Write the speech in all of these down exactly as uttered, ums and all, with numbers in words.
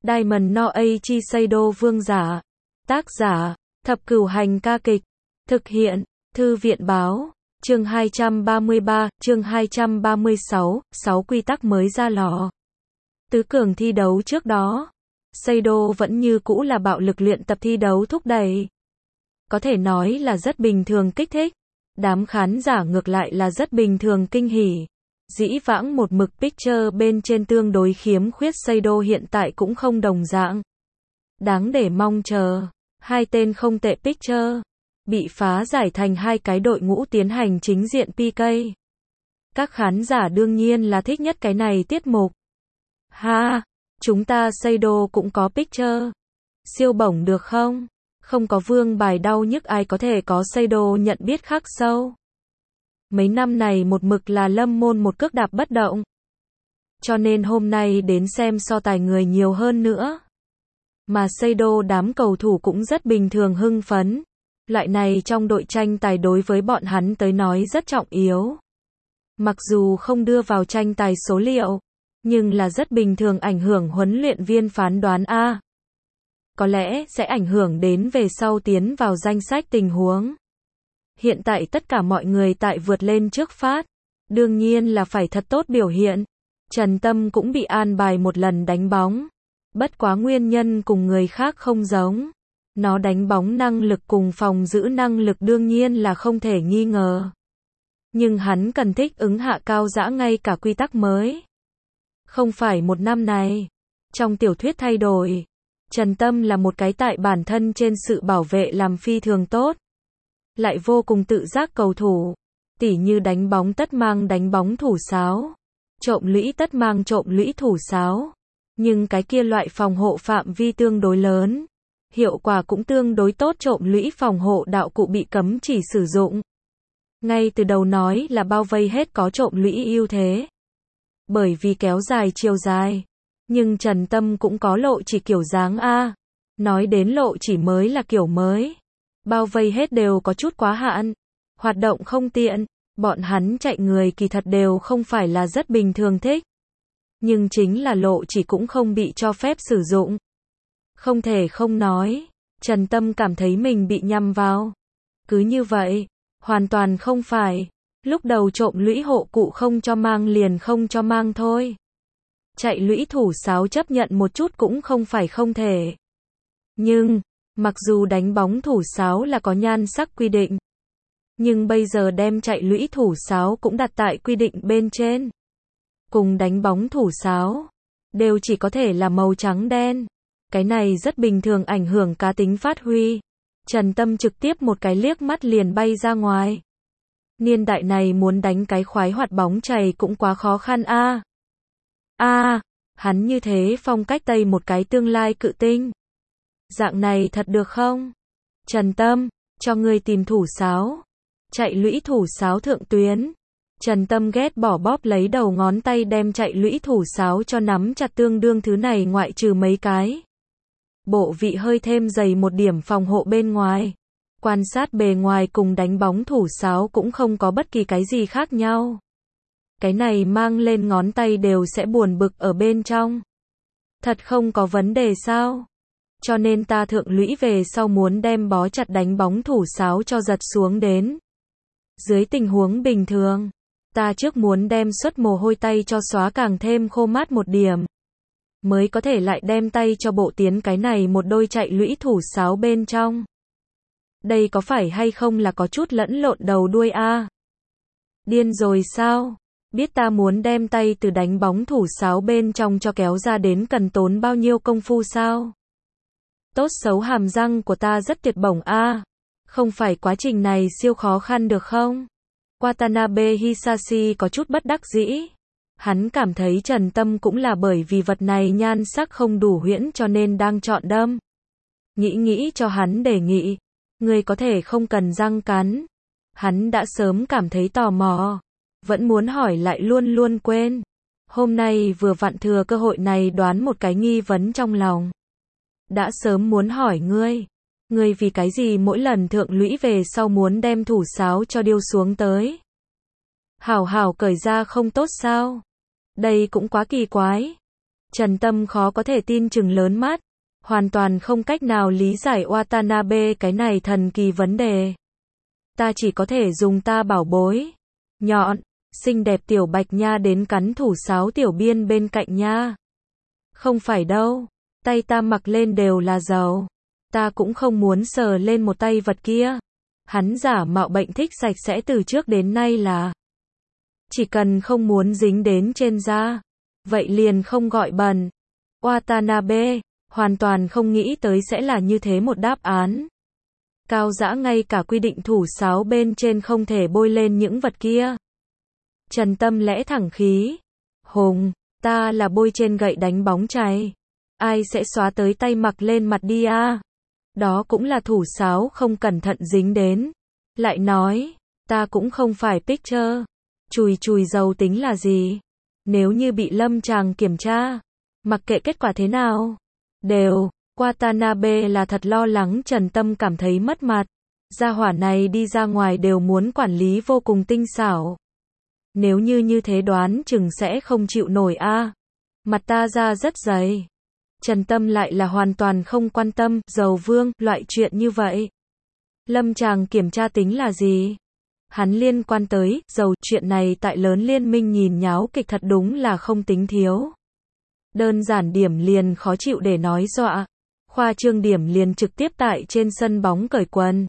Diamond no Eiichi Seido vương giả. Tác giả, Thập Cửu Hành ca kịch. Thực hiện, Thư viện báo. Chương hai trăm ba mươi ba, chương hai trăm ba mươi sáu, sáu quy tắc mới ra lò. Tứ cường thi đấu trước đó, Seido vẫn như cũ là bạo lực luyện tập thi đấu thúc đẩy. Có thể nói là rất bình thường kích thích. Đám khán giả ngược lại là rất bình thường kinh hỉ. Dĩ vãng một mực picture bên trên tương đối khiếm khuyết Seido hiện tại cũng không đồng dạng. Đáng để mong chờ. Hai tên không tệ picture bị phá giải thành hai cái đội ngũ tiến hành chính diện pê ca. Các khán giả đương nhiên là thích nhất cái này tiết mục. Ha, chúng ta Seido cũng có picture. Siêu bổng được không? Không có vương bài đau nhức ai có thể có Seido nhận biết khắc sâu. Mấy năm này một mực là lâm môn một cước đạp bất động. Cho nên hôm nay đến xem so tài người nhiều hơn nữa. Mà Seido đám cầu thủ cũng rất bình thường hưng phấn. Loại này trong đội tranh tài đối với bọn hắn tới nói rất trọng yếu. Mặc dù không đưa vào tranh tài số liệu, nhưng là rất bình thường ảnh hưởng huấn luyện viên phán đoán A. Có lẽ sẽ ảnh hưởng đến về sau tiến vào danh sách tình huống. Hiện tại tất cả mọi người tại vượt lên trước phát. Đương nhiên là phải thật tốt biểu hiện. Trần Tâm cũng bị an bài một lần đánh bóng. Bất quá nguyên nhân cùng người khác không giống. Nó đánh bóng năng lực cùng phòng giữ năng lực đương nhiên là không thể nghi ngờ. Nhưng hắn cần thích ứng hạ cao dã ngay cả quy tắc mới. Không phải một năm này. Trong tiểu thuyết thay đổi. Trần Tâm là một cái tại bản thân trên sự bảo vệ làm phi thường tốt. Lại vô cùng tự giác cầu thủ. Tỉ như đánh bóng tất mang đánh bóng thủ sáo. Trộm lũy tất mang trộm lũy thủ sáo. Nhưng cái kia loại phòng hộ phạm vi tương đối lớn. Hiệu quả cũng tương đối tốt, trộm lũy phòng hộ đạo cụ bị cấm chỉ sử dụng. Ngay từ đầu nói là bao vây hết có trộm lũy ưu thế. Bởi vì kéo dài chiều dài. Nhưng Trần Tâm cũng có lộ chỉ kiểu dáng A. Nói đến lộ chỉ mới là kiểu mới. Bao vây hết đều có chút quá hạn. Hoạt động không tiện. Bọn hắn chạy người kỳ thật đều không phải là rất bình thường thích. Nhưng chính là lộ chỉ cũng không bị cho phép sử dụng. Không thể không nói. Trần Tâm cảm thấy mình bị nhầm vào. Cứ như vậy. Hoàn toàn không phải. Lúc đầu trộm lũy hộ cụ không cho mang liền không cho mang thôi. Chạy lũy thủ sáo chấp nhận một chút cũng không phải không thể. Nhưng, mặc dù đánh bóng thủ sáo là có nhan sắc quy định. Nhưng bây giờ đem chạy lũy thủ sáo cũng đặt tại quy định bên trên. Cùng đánh bóng thủ sáo. Đều chỉ có thể là màu trắng đen. Cái này rất bình thường ảnh hưởng cá tính phát huy. Trần Tâm trực tiếp một cái liếc mắt liền bay ra ngoài. Niên đại này muốn đánh cái khoái hoạt bóng chày cũng quá khó khăn a. A, à, hắn như thế phong cách Tây một cái tương lai cự tinh. Dạng này thật được không? Trần Tâm, cho ngươi tìm thủ sáo. Chạy lũy thủ sáo thượng tuyến. Trần Tâm ghét bỏ bóp lấy đầu ngón tay đem chạy lũy thủ sáo cho nắm chặt, tương đương thứ này ngoại trừ mấy cái. Bộ vị hơi thêm dày một điểm phòng hộ bên ngoài. Quan sát bề ngoài cùng đánh bóng thủ sáo cũng không có bất kỳ cái gì khác nhau. Cái này mang lên ngón tay đều sẽ buồn bực ở bên trong. Thật không có vấn đề sao? Cho nên ta thượng lũy về sau muốn đem bó chặt đánh bóng thủ sáo cho giật xuống đến. Dưới tình huống bình thường, ta trước muốn đem xuất mồ hôi tay cho xóa càng thêm khô mát một điểm. Mới có thể lại đem tay cho bộ tiến cái này một đôi chạy lũy thủ sáo bên trong. Đây có phải hay không là có chút lẫn lộn đầu đuôi a? Điên rồi sao? Biết ta muốn đem tay từ đánh bóng thủ sáo bên trong cho kéo ra đến cần tốn bao nhiêu công phu sao? Tốt xấu hàm răng của ta rất tuyệt bổng a. Không phải quá trình này siêu khó khăn được không? Watanabe Hisashi có chút bất đắc dĩ. Hắn cảm thấy Trần Tâm cũng là bởi vì vật này nhan sắc không đủ huyễn cho nên đang chọn đâm. Nghĩ nghĩ cho hắn đề nghị. Ngươi có thể không cần răng cắn. Hắn đã sớm cảm thấy tò mò. Vẫn muốn hỏi lại luôn luôn quên. Hôm nay vừa vặn thừa cơ hội này đoán một cái nghi vấn trong lòng. Đã sớm muốn hỏi ngươi. Ngươi vì cái gì mỗi lần thượng lũy về sau muốn đem thủ sáo cho điêu xuống tới? Hảo hảo cởi ra không tốt sao? Đây cũng quá kỳ quái. Trần Tâm khó có thể tin chừng lớn mắt, hoàn toàn không cách nào lý giải Watanabe cái này thần kỳ vấn đề. Ta chỉ có thể dùng ta bảo bối, nhọn, xinh đẹp tiểu bạch nha đến cắn thủ sáo tiểu biên bên cạnh nha. Không phải đâu, tay ta mặc lên đều là dầu. Ta cũng không muốn sờ lên một tay vật kia. Hắn giả mạo bệnh thích sạch sẽ từ trước đến nay là chỉ cần không muốn dính đến trên da, vậy liền không gọi bẩn. Watanabe hoàn toàn không nghĩ tới sẽ là như thế một đáp án. Cao dã ngay cả quy định thủ sáo bên trên không thể bôi lên những vật kia. Trần Tâm lẽ thẳng khí. Hùng, ta là bôi trên gậy đánh bóng chày. Ai sẽ xóa tới tay mặc lên mặt đi à? Đó cũng là thủ sáo không cẩn thận dính đến. Lại nói, ta cũng không phải picture. Chùi chùi dầu tính là gì? Nếu như bị lâm chàng kiểm tra, mặc kệ kết quả thế nào, đều, Watanabe là thật lo lắng Trần Tâm cảm thấy mất mặt. Gia hỏa này đi ra ngoài đều muốn quản lý vô cùng tinh xảo. Nếu như như thế đoán chừng sẽ không chịu nổi a. Mặt ta ra rất dày. Trần Tâm lại là hoàn toàn không quan tâm, dầu vương, loại chuyện như vậy. Lâm chàng kiểm tra tính là gì? Hắn liên quan tới, dầu, chuyện này tại lớn liên minh nhìn nháo kịch thật đúng là không tính thiếu. Đơn giản điểm liền khó chịu để nói dọa. Khoa trương điểm liền trực tiếp tại trên sân bóng cởi quần.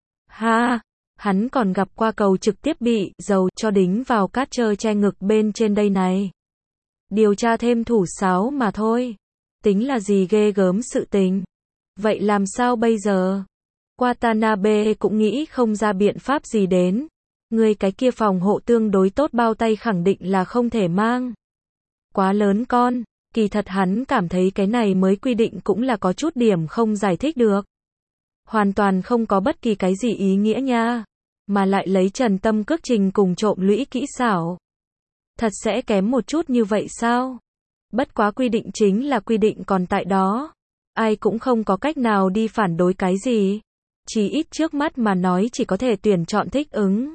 Ha, hắn còn gặp qua cầu trực tiếp bị dầu cho đính vào cát trơ che ngực bên trên đây này. Điều tra thêm thủ sáo mà thôi. Tính là gì ghê gớm sự tình. Vậy làm sao bây giờ? Watanabe cũng nghĩ không ra biện pháp gì đến. Người cái kia phòng hộ tương đối tốt bao tay khẳng định là không thể mang. Quá lớn con. Kỳ thật hắn cảm thấy cái này mới quy định cũng là có chút điểm không giải thích được. Hoàn toàn không có bất kỳ cái gì ý nghĩa nha. Mà lại lấy Trần Tâm cước trình cùng trộm lũy kỹ xảo. Thật sẽ kém một chút như vậy sao? Bất quá quy định chính là quy định còn tại đó. Ai cũng không có cách nào đi phản đối cái gì. Chỉ ít trước mắt mà nói chỉ có thể tuyển chọn thích ứng.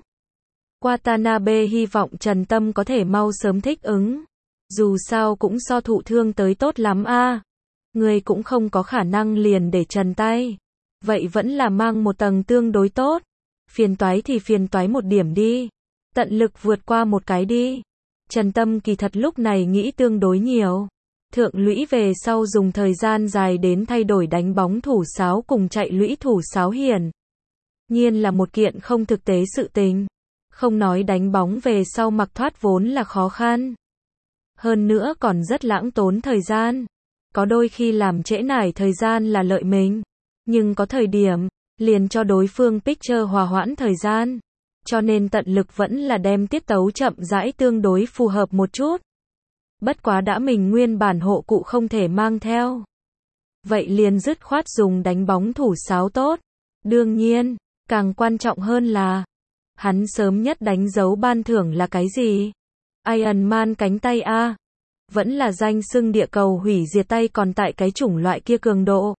Watanabe hy vọng Trần Tâm có thể mau sớm thích ứng. Dù sao cũng so thụ thương tới tốt lắm a. À. Người cũng không có khả năng liền để trần tay. Vậy vẫn là mang một tầng tương đối tốt. Phiền toái thì phiền toái một điểm đi. Tận lực vượt qua một cái đi. Trần Tâm kỳ thật lúc này nghĩ tương đối nhiều. Thượng lũy về sau dùng thời gian dài đến thay đổi đánh bóng thủ sáo cùng chạy lũy thủ sáo hiển nhiên là một kiện không thực tế sự tình. Không nói đánh bóng về sau mặc thoát vốn là khó khăn. Hơn nữa còn rất lãng tốn thời gian. Có đôi khi làm trễ nải thời gian là lợi mình. Nhưng có thời điểm, liền cho đối phương picture hòa hoãn thời gian. Cho nên tận lực vẫn là đem tiết tấu chậm rãi tương đối phù hợp một chút. Bất quá đã mình nguyên bản hộ cụ không thể mang theo. Vậy liền dứt khoát dùng đánh bóng thủ sáo tốt. Đương nhiên, càng quan trọng hơn là hắn sớm nhất đánh dấu ban thưởng là cái gì? Iron Man cánh tay a. Vẫn là danh xưng địa cầu hủy diệt tay còn tại cái chủng loại kia cường độ.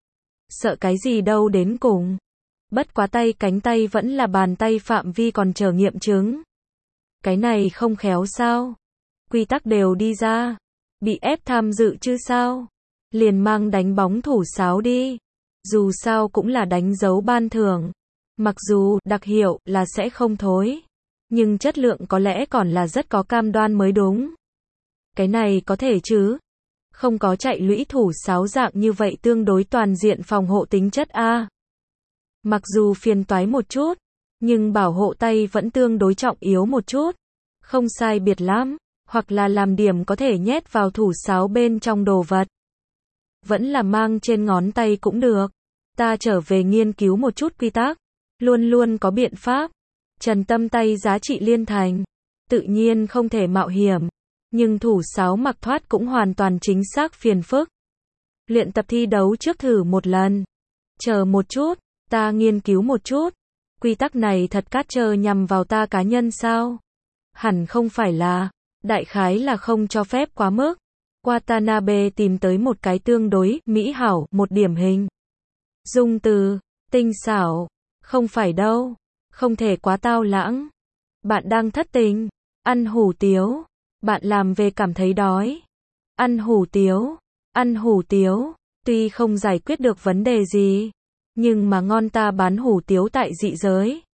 Sợ cái gì đâu đến cùng. Bất quá tay cánh tay vẫn là bàn tay phạm vi còn chờ nghiệm chứng. Cái này không khéo sao? Quy tắc đều đi ra. Bị ép tham dự chứ sao? Liền mang đánh bóng thủ sáo đi. Dù sao cũng là đánh dấu ban thưởng. Mặc dù đặc hiệu là sẽ không thối. Nhưng chất lượng có lẽ còn là rất có cam đoan mới đúng. Cái này có thể chứ. Không có chạy lũy thủ sáo dạng như vậy tương đối toàn diện phòng hộ tính chất A. Mặc dù phiền toái một chút, nhưng bảo hộ tay vẫn tương đối trọng yếu một chút. Không sai biệt lắm, hoặc là làm điểm có thể nhét vào thủ sáo bên trong đồ vật. Vẫn là mang trên ngón tay cũng được. Ta trở về nghiên cứu một chút quy tắc. Luôn luôn có biện pháp. Trần Tâm tay giá trị liên thành. Tự nhiên không thể mạo hiểm. Nhưng thủ sáo mặc thoát cũng hoàn toàn chính xác phiền phức. Luyện tập thi đấu trước thử một lần. Chờ một chút, ta nghiên cứu một chút. Quy tắc này thật cát trơ nhằm vào ta cá nhân sao? Hẳn không phải là. Đại khái là không cho phép quá mức. Watanabe tìm tới một cái tương đối mỹ hảo, một điểm hình. Dùng từ tinh xảo. Không phải đâu. Không thể quá tao lãng. Bạn đang thất tình. Ăn hủ tiếu. Bạn làm về cảm thấy đói. Ăn hủ tiếu. Ăn hủ tiếu. Tuy không giải quyết được vấn đề gì, nhưng mà ngon ta bán hủ tiếu tại dị giới.